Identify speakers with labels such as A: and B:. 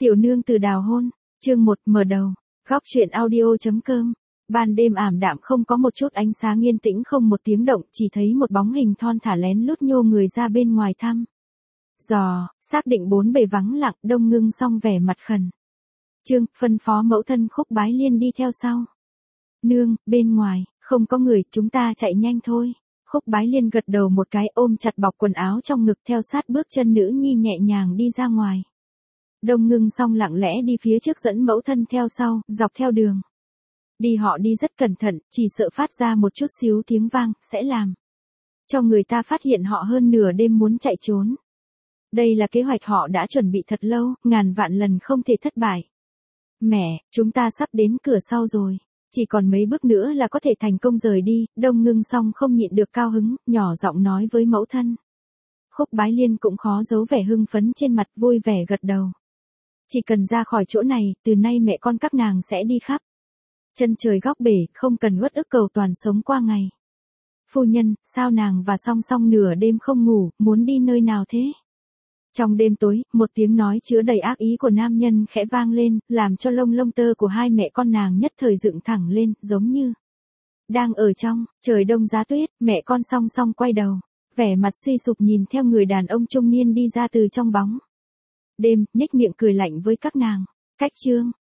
A: Tiểu nương từ đào hôn, chương 1 mở đầu, góc truyện audio.com. Ban đêm ảm đạm không có một chút ánh sáng, yên tĩnh không một tiếng động, chỉ thấy một bóng hình thon thả lén lút nhô người ra bên ngoài thăm dò, xác định bốn bề vắng lặng. Đông Ngưng xong vẻ mặt khẩn trương, phân phó mẫu thân Khúc Bái Liên đi theo sau. Nương, bên ngoài, không có người, chúng ta chạy nhanh thôi. Khúc Bái Liên gật đầu một cái, ôm chặt bọc quần áo trong ngực, theo sát bước chân nữ nhi nhẹ nhàng đi ra ngoài. Đông Ngưng xong lặng lẽ đi phía trước, dẫn mẫu thân theo sau, dọc theo đường đi họ đi rất cẩn thận, chỉ sợ phát ra một chút xíu tiếng vang, sẽ làm cho người ta phát hiện họ hơn nửa đêm muốn chạy trốn. Đây là kế hoạch họ đã chuẩn bị thật lâu, ngàn vạn lần không thể thất bại. Mẹ, chúng ta sắp đến cửa sau rồi, chỉ còn mấy bước nữa là có thể thành công rời đi. Đông Ngưng xong không nhịn được cao hứng, nhỏ giọng nói với mẫu thân. Khúc Bái Liên cũng khó giấu vẻ hưng phấn trên mặt, vui vẻ gật đầu. Chỉ cần ra khỏi chỗ này, từ nay mẹ con các nàng sẽ đi khắp chân trời góc bể, không cần uất ức cầu toàn sống qua ngày. Phu nhân, sao nàng và Song Song nửa đêm không ngủ, muốn đi nơi nào thế? Trong đêm tối, một tiếng nói chứa đầy ác ý của nam nhân khẽ vang lên, làm cho lông lông tơ của hai mẹ con nàng nhất thời dựng thẳng lên, giống như đang ở trong trời đông giá tuyết. Mẹ con Song Song quay đầu, vẻ mặt suy sụp nhìn theo người đàn ông trung niên đi ra từ trong bóng đêm, nhếch miệng cười lạnh với các nàng. Cách chương